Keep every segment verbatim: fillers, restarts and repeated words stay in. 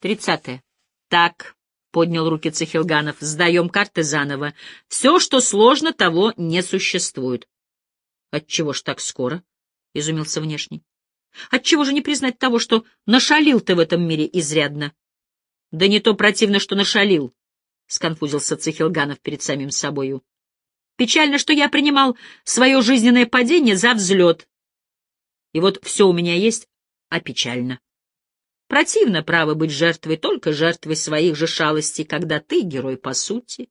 Тридцатое. Так, — поднял руки Цихилганов, — сдаем карты заново. Все, что сложно, того не существует. — Отчего ж так скоро? — изумился внешний. — Отчего же не признать того, что нашалил ты в этом мире изрядно? — Да не то противно, что нашалил, — сконфузился Цихилганов перед самим собою. Печально, что я принимал свое жизненное падение за взлет. И вот все у меня есть, а печально. Противно, право, быть жертвой, только жертвой своих же шалостей, когда ты герой по сути.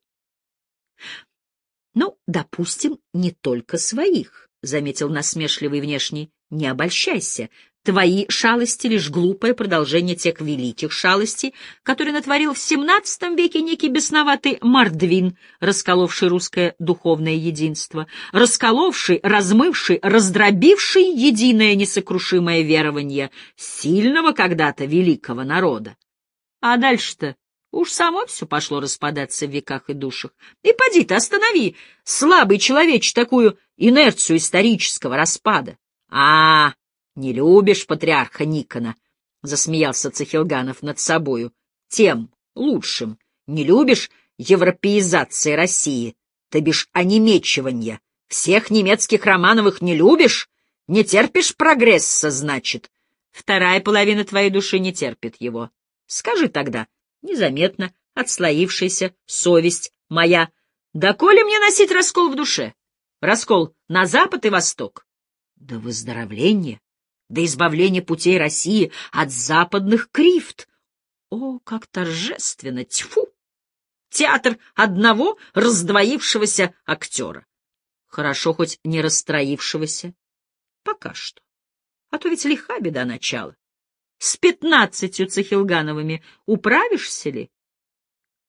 Ну, допустим, не только своих, — заметил насмешливый внешний. Не обольщайся. Твои шалости — лишь глупое продолжение тех великих шалостей, которые натворил в семнадцатом веке некий бесноватый Мордвин, расколовший русское духовное единство, расколовший, размывший, раздробивший единое несокрушимое верование сильного когда-то великого народа. А дальше-то уж само все пошло распадаться в веках и душах. И поди ты, останови, слабый человече, такую инерцию исторического распада. А, не любишь патриарха Никона, — засмеялся Цихилганов над собою. Тем лучшим. Не любишь европеизации России, то бишь онемечиванья. Всех немецких Романовых не любишь? Не терпишь прогресса, значит? Вторая половина твоей души не терпит его. Скажи тогда, незаметно, отслоившаяся совесть моя, доколе мне носить раскол в душе? Раскол на запад и восток? До выздоровления, до избавления путей России от западных крифт. О, как торжественно! Тьфу! Театр одного раздвоившегося актера. Хорошо хоть не расстроившегося. Пока что. А то ведь лиха беда начала. С пятнадцатью Цихилгановыми управишься ли?